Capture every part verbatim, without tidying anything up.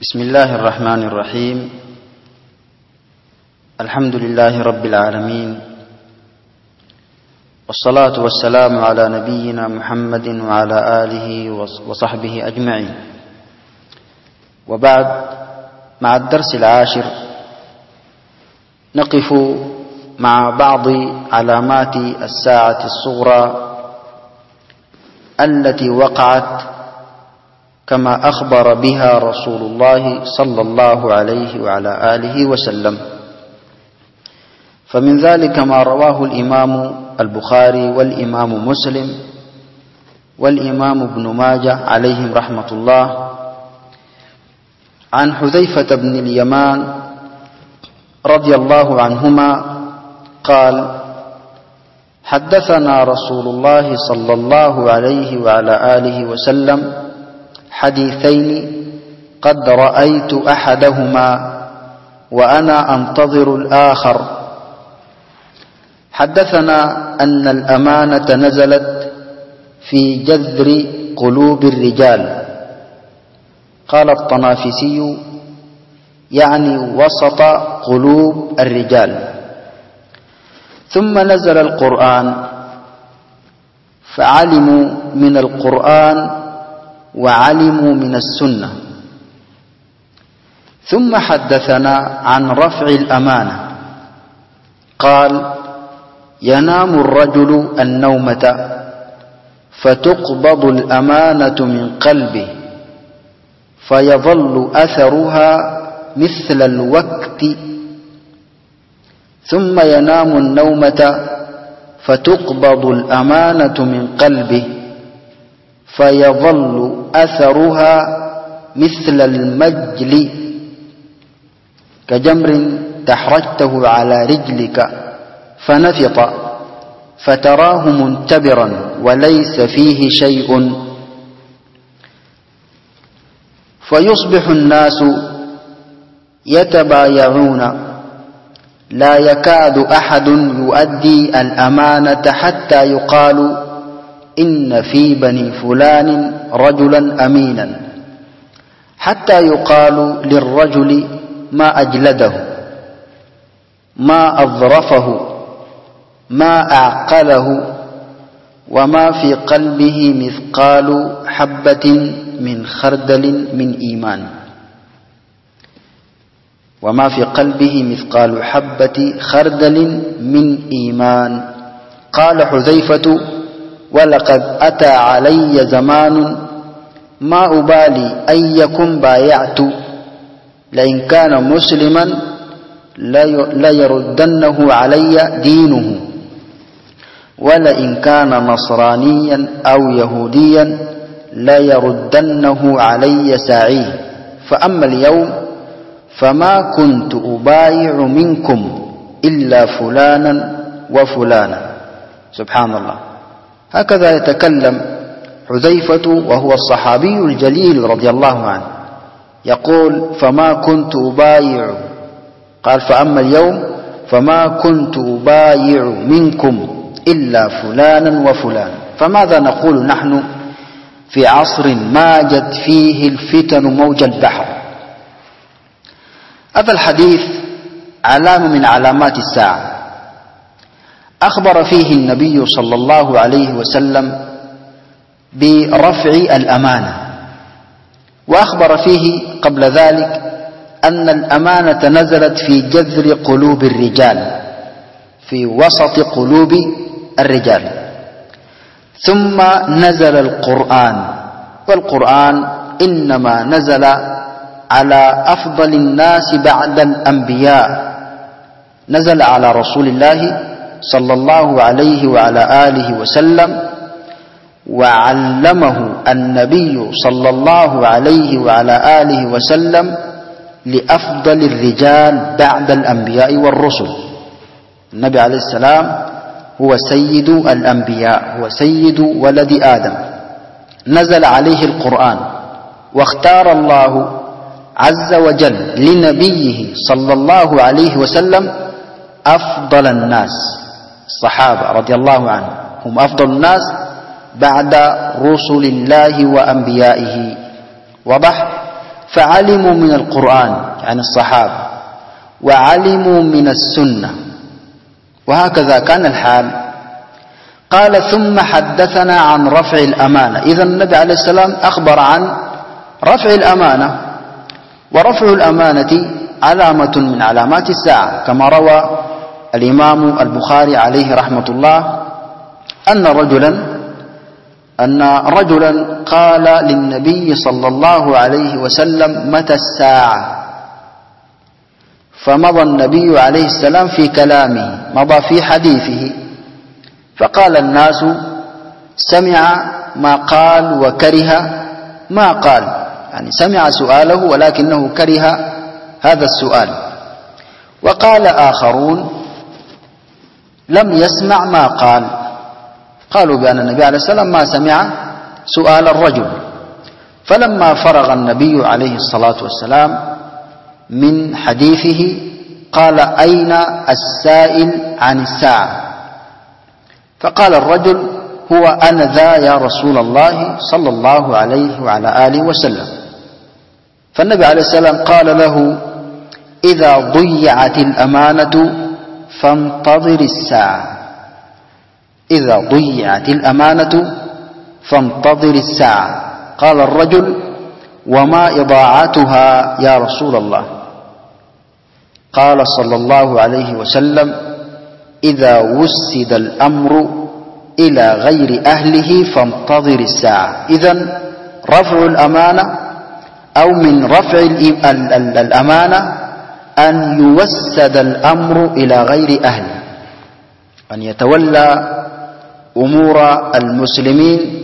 بسم الله الرحمن الرحيم. الحمد لله رب العالمين، والصلاة والسلام على نبينا محمد وعلى آله وصحبه أجمعين. وبعد، مع الدرس العاشر نقف مع بعض علامات الساعة الصغرى التي وقعت كما أخبر بها رسول الله صلى الله عليه وعلى آله وسلم. فمن ذلك ما رواه الإمام البخاري والإمام مسلم والإمام ابن ماجه عليهم رحمة الله عن حذيفة بن اليمان رضي الله عنهما قال: حدثنا رسول الله صلى الله عليه وعلى آله وسلم حديثين قد رأيت أحدهما وأنا أنتظر الآخر. حدثنا أن الأمانة نزلت في جذر قلوب الرجال. قال الطنافسي: يعني وسط قلوب الرجال. ثم نزل القرآن فعلموا من القرآن وعلموا من السنة. ثم حدثنا عن رفع الأمانة. قال: ينام الرجل النومة فتقبض الأمانة من قلبه فيظل أثرها مثل الوقت، ثم ينام النومة فتقبض الأمانة من قلبه فيظل أثرها مثل المجل كجمر تحرجته على رجلك فنفط فتراه منتبرا وليس فيه شيء، فيصبح الناس يتبايعون لا يكاد أحد يؤدي الأمانة حتى يقال: إن في بني فلان رجلا أمينا، حتى يقال للرجل: ما أجلده، ما أظرفه، ما أعقله، وما في قلبه مثقال حبة من خردل من إيمان وما في قلبه مثقال حبة خردل من إيمان. قال حذيفة: ولقد أتى علي زمان ما أبالي أيكم بايعت، لئن كان مسلما ليردنه علي دينه، ولئن كان نصرانيا أو يهوديا ليردنه علي ساعيه. فأما اليوم فما كنت أبايع منكم إلا فلانا وفلانا. سبحان الله. هكذا يتكلم حذيفة وهو الصحابي الجليل رضي الله عنه، يقول: فما كنت أبايع، قال: فأما اليوم فما كنت أبايع منكم إلا فلانا وفلانا. فماذا نقول نحن في عصر ماجت فيه الفتن موج البحر؟ هذا الحديث علامة من علامات الساعة، أخبر فيه النبي صلى الله عليه وسلم برفع الأمانة، وأخبر فيه قبل ذلك أن الأمانة نزلت في جذر قلوب الرجال، في وسط قلوب الرجال. ثم نزل القرآن، والقرآن إنما نزل على أفضل الناس بعد الأنبياء، نزل على رسول الله صلى الله عليه وعلى آله وسلم، وعلمه النبي صلى الله عليه وعلى آله وسلم لأفضل الرجال بعد الأنبياء والرسل. النبي عليه السلام هو سيد الأنبياء، هو سيد ولد آدم. نزل عليه القرآن، واختار الله عز وجل لنبيه صلى الله عليه وسلم أفضل الناس. الصحابة رضي الله عنهم هم أفضل الناس بعد رسل الله وأنبيائه. وضح؟ فعلموا من القرآن يعني الصحابة، وعلموا من السنة، وهكذا كان الحال. قال ثم حدثنا عن رفع الأمانة. إذن النبي عليه السلام أخبر عن رفع الأمانة، ورفع الأمانة علامة من علامات الساعة، كما روى الإمام البخاري عليه رحمة الله أن رجلا أن رجلا قال للنبي صلى الله عليه وسلم متى الساعة؟ فمضى النبي عليه السلام في كلامه، مضى في حديثه، فقال الناس سمع ما قال وكره ما قال، يعني سمع سؤاله ولكنه كره هذا السؤال. وقال آخرون لم يسمع ما قال، قالوا بأن النبي عليه السلام ما سمع سؤال الرجل. فلما فرغ النبي عليه الصلاة والسلام من حديثه قال أين السائل عن الساعة؟ فقال الرجل هو أنا ذا يا رسول الله صلى الله عليه وعلى آله وسلم. فالنبي عليه السلام قال له إذا ضيعت الأمانة فانتظر الساعة، إذا ضيعت الأمانة فانتظر الساعة. قال الرجل وما إضاعتها يا رسول الله؟ قال صلى الله عليه وسلم إذا وسد الأمر إلى غير أهله فانتظر الساعة. إذن رفع الأمانة أو من رفع الأمانة أن يوسد الأمر إلى غير أهله، أن يتولى أمور المسلمين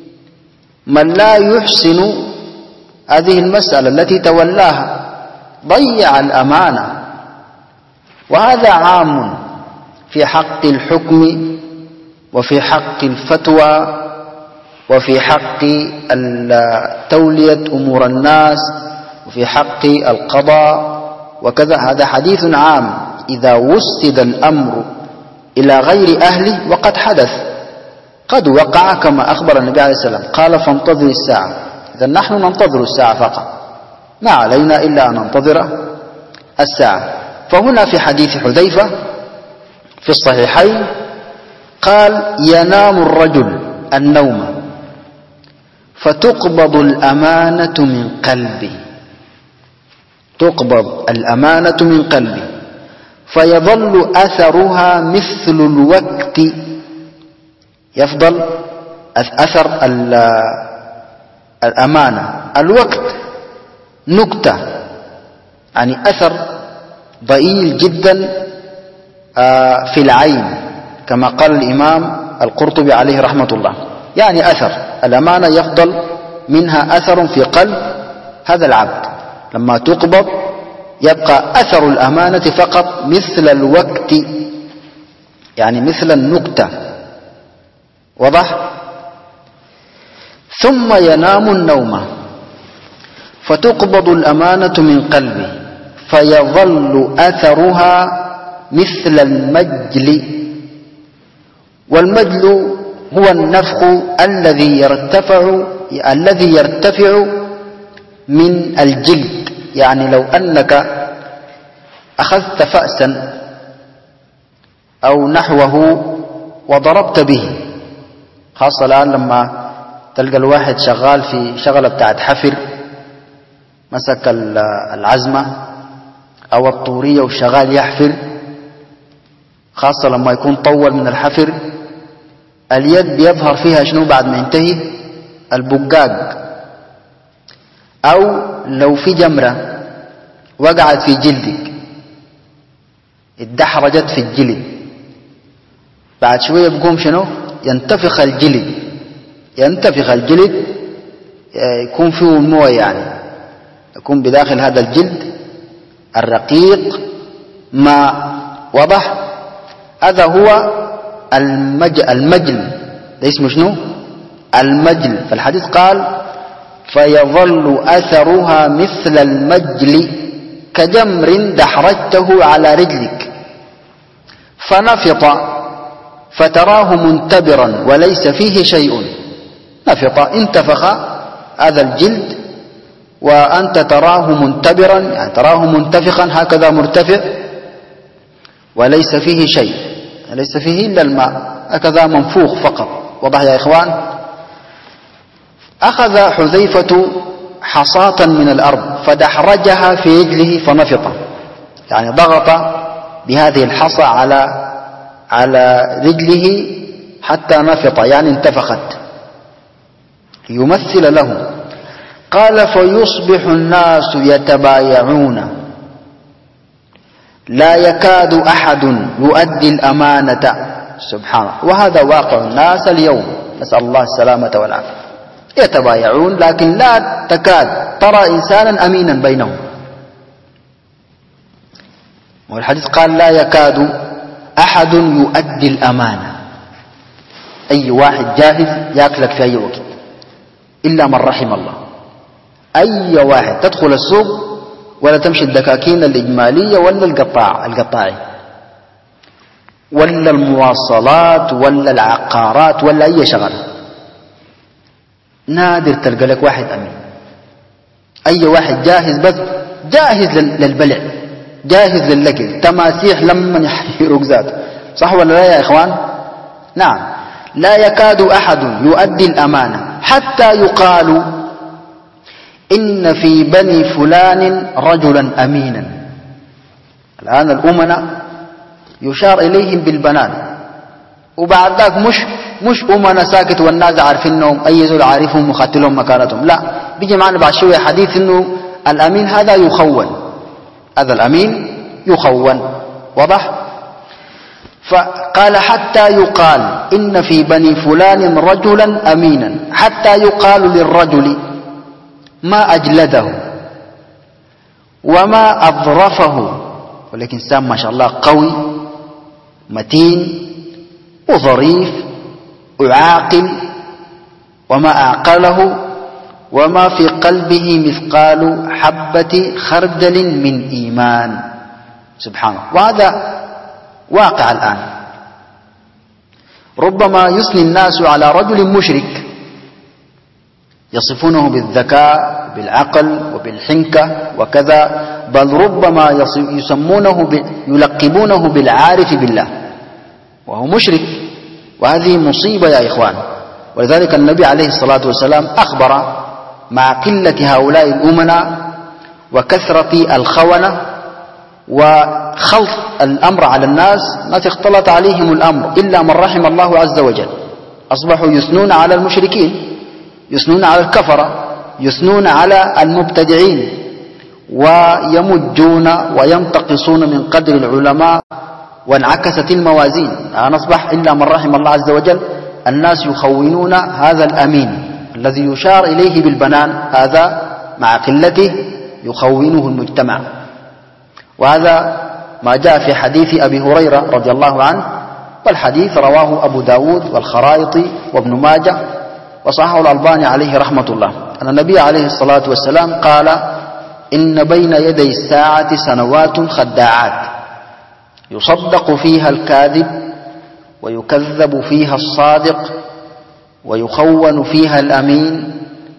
من لا يحسن هذه المسألة التي تولاها، ضيع الأمانة. وهذا عام في حق الحكم وفي حق الفتوى وفي حق تولية أمور الناس وفي حق القضاء وكذا. هذا حديث عام إذا وسد الأمر إلى غير أهله، وقد حدث، قد وقع كما أخبر النبي عليه السلام قال فانتظر الساعة. إذا نحن ننتظر الساعة فقط، ما علينا إلا أن ننتظر الساعة. فهنا في حديث حذيفة في الصحيحين قال ينام الرجل النوم فتقبض الأمانة من قلبه، تقبض الأمانة من قلبه فيظل أثرها مثل الوقت، يفضل أثر الأمانة الوقت نكتة، يعني أثر ضئيل جدا في العين، كما قال الإمام القرطبي عليه رحمة الله، يعني أثر الأمانة يفضل منها أثر في قلب هذا العبد. لما تقبض يبقى أثر الأمانة فقط مثل الوقت، يعني مثل النكتة، وضح. ثم ينام النوم فتقبض الأمانة من قلبه فيظل أثرها مثل المجل، والمجل هو النفخ الذي يرتفع الذي يرتفع من الجلد. يعني لو أنك أخذت فأسا أو نحوه وضربت به، خاصة الآن لما تلقى الواحد شغال في شغلة بتاعت حفر، مسك العزمة أو الطورية وشغال يحفر، خاصة لما يكون طول من الحفر، اليد بيظهر فيها شنو بعد ما ينتهي؟ البقاق. أو لو في جمرة وقعت في جلدك اتدحرجت في الجلد، بعد شوية بقوم شنو؟ ينتفخ الجلد، ينتفخ الجلد يكون فيه مويه، يعني يكون بداخل هذا الجلد الرقيق ماء، وضح. هذا هو المجل, المجل ده اسمه شنو؟ المجل. فالحديث قال فيظل أثرها مثل المجل كجمر دحرجته على رجلك فنفط فتراه منتبرا وليس فيه شيء. نفط، انتفخ هذا الجلد وأنت تراه منتبرا، يعني تراه منتفخا هكذا مرتفع وليس فيه شيء، ليس فيه إلا الماء هكذا منفوخ فقط. واضح يا إخوان؟ أخذ حذيفة حصاة من الأرض فدحرجها في رجله فنفط، يعني ضغط بهذه الحصى على على رجله حتى نفط، يعني انتفخت، يمثل له. قال فيصبح الناس يتبايعون لا يكاد أحد يؤدي الأمانة. سبحان الله. وهذا واقع الناس اليوم، نسأل الله السلامة والعافية. يتبايعون لكن لا تكاد ترى إنسانا أمينا بينهم. والحديث قال لا يكاد أحد يؤدي الأمانة، أي واحد جاهز يأكلك في أي وقت إلا من رحم الله. أي واحد تدخل السوق ولا تمشي الدكاكين الإجمالية ولا القطاع القطاعي ولا المواصلات ولا العقارات ولا أي شغلة، نادر تلقى لك واحد أمين. أي واحد جاهز، بس جاهز للبلع، جاهز للأكل، تماسيح لمن يحرق ذاته. صح ولا لا يا إخوان؟ نعم. لا يكاد أحد يؤدي الأمانة حتى يقال إن في بني فلان رجلا أمينا. الآن الأمناء يشار إليهم بالبنان، وبعد ذاك مش مش أمنا ساكت والناس عارفينهم، أي زول عارفهم وخاتلهم مكانتهم، لا، بيجي معنا بعد شوية حديث إنه الأمين هذا يخون، هذا الأمين يخون. واضح؟ فقال حتى يقال إن في بني فلان رجلا أمينا، حتى يقال للرجل ما أجلده وما أظرفه، ولكن إنسان ما شاء الله قوي متين وظريف وعاقل، وما أعقله وما في قلبه مثقال حبة خردل من إيمان. سبحان الله. وهذا واقع الآن. ربما يثني الناس على رجل مشرك يصفونه بالذكاء بالعقل وبالحنكة وكذا، بل ربما يسمونه يلقبونه بالعارف بالله وهو مشرك، وهذه مصيبة يا إخوان. ولذلك النبي عليه الصلاة والسلام أخبر مع قلة هؤلاء الأمناء وكثرة الخونة وخلط الأمر على الناس، ناس اختلط عليهم الأمر إلا من رحم الله عز وجل، أصبحوا يثنون على المشركين، يثنون على الكفرة، يثنون على المبتدعين، ويمجون وينتقصون من قدر العلماء، وانعكست الموازين. الآن أصبح إلا من رحم الله عز وجل الناس يخونون هذا الأمين الذي يشار إليه بالبنان، هذا مع قلته يخونه المجتمع. وهذا ما جاء في حديث أبي هريرة رضي الله عنه، والحديث رواه أبو داود والخرائطي وابن ماجه وصححه الألباني عليه رحمة الله، أن النبي عليه الصلاة والسلام قال إن بين يدي الساعة سنوات خداعات يصدق فيها الكاذب ويكذب فيها الصادق ويخون فيها الأمين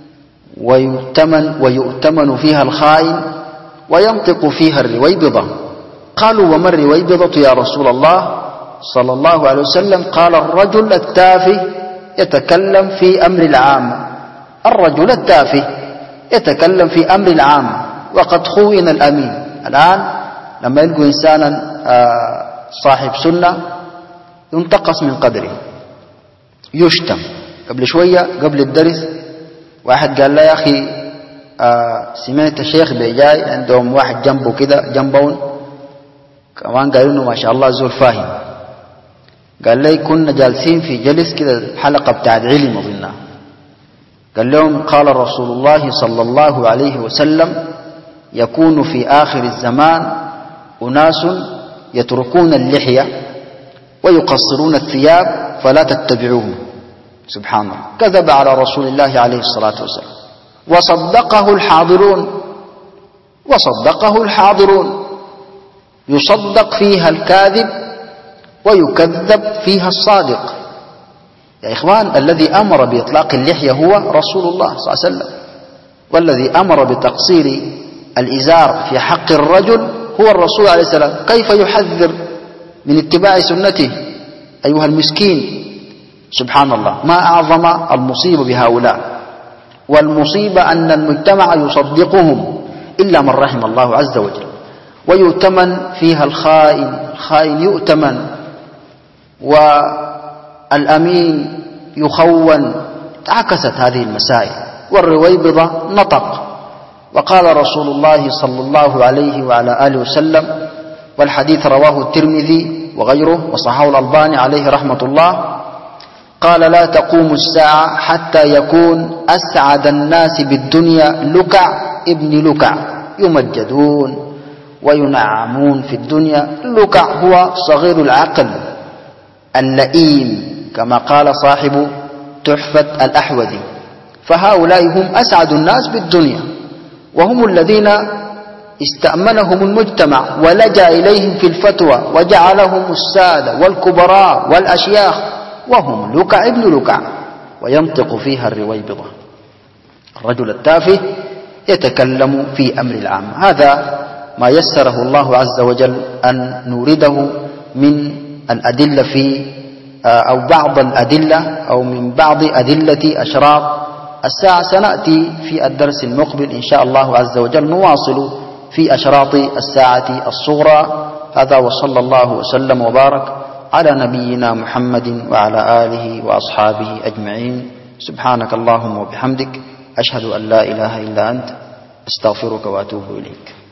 ويؤتمن, ويؤتمن فيها الخائن وينطق فيها الرويبضة. قالوا وما الرويبضة يا رسول الله صلى الله عليه وسلم؟ قال الرجل التافه يتكلم في أمر العامة، الرجل التافه يتكلم في أمر العامة وقد خوين الأمين. الآن لما يلقوا إنسانا صاحب سنة ينتقص من قدره، يشتم. قبل شوية قبل الدرس واحد قال له يا أخي آه سمعت الشيخ بيجاي عندهم واحد جنبه كده جنبون كمان قالوا له ما شاء الله زول فاهم. قال لي كنا جالسين في جلس كده حلقة بتاعت علم أظنها، قال لهم قال رسول الله صلى الله عليه وسلم يكون في آخر الزمان أناس يتركون اللحية ويقصرون الثياب فلا تتبعوهم. سبحان الله. كذب على رسول الله عليه الصلاة والسلام وصدقه الحاضرون، وصدقه الحاضرون، يصدق فيها الكاذب ويكذب فيها الصادق. يا إخوان الذي أمر بإطلاق اللحية هو رسول الله صلى الله عليه وسلم، والذي أمر بتقصير الإزار في حق الرجل هو الرسول عليه السلام، كيف يحذر من اتباع سنته أيها المسكين؟ سبحان الله، ما أعظم المصيبة بهؤلاء. والمصيبة أن المجتمع يصدقهم إلا من رحم الله عز وجل، ويؤتمن فيها الخائن، الخائن يؤتمن، والأمين يخون. عكست هذه المسائل. والرويبضة نطق، وقال رسول الله صلى الله عليه وعلى آله وسلم، والحديث رواه الترمذي وغيره وصححه الألباني عليه رحمة الله، قال: لا تقوم الساعة حتى يكون أسعد الناس بالدنيا لكع ابن لكع، يمجدون وينعمون في الدنيا. لكع هو صغير العقل اللئيم كما قال صاحب تحفة الأحوذي. فهؤلاء هم أسعد الناس بالدنيا، وهم الذين استأمنهم المجتمع ولجأ إليهم في الفتوى وجعلهم السادة والكبراء والأشياخ، وهم لكع ابن لكع، وينطق فيها الرويبضة. الرجل التافه يتكلم في أمر العام. هذا ما يسره الله عز وجل أن نورده من الأدلة في أو بعض الأدلة أو من بعض أدلة أشراط الساعة. سنأتي في الدرس المقبل إن شاء الله عز وجل نواصل في أشراط الساعة الصغرى. هذا وصلى الله وسلم وبارك على نبينا محمد وعلى آله وأصحابه أجمعين. سبحانك اللهم وبحمدك، أشهد أن لا إله إلا أنت، أستغفرك وأتوب إليك.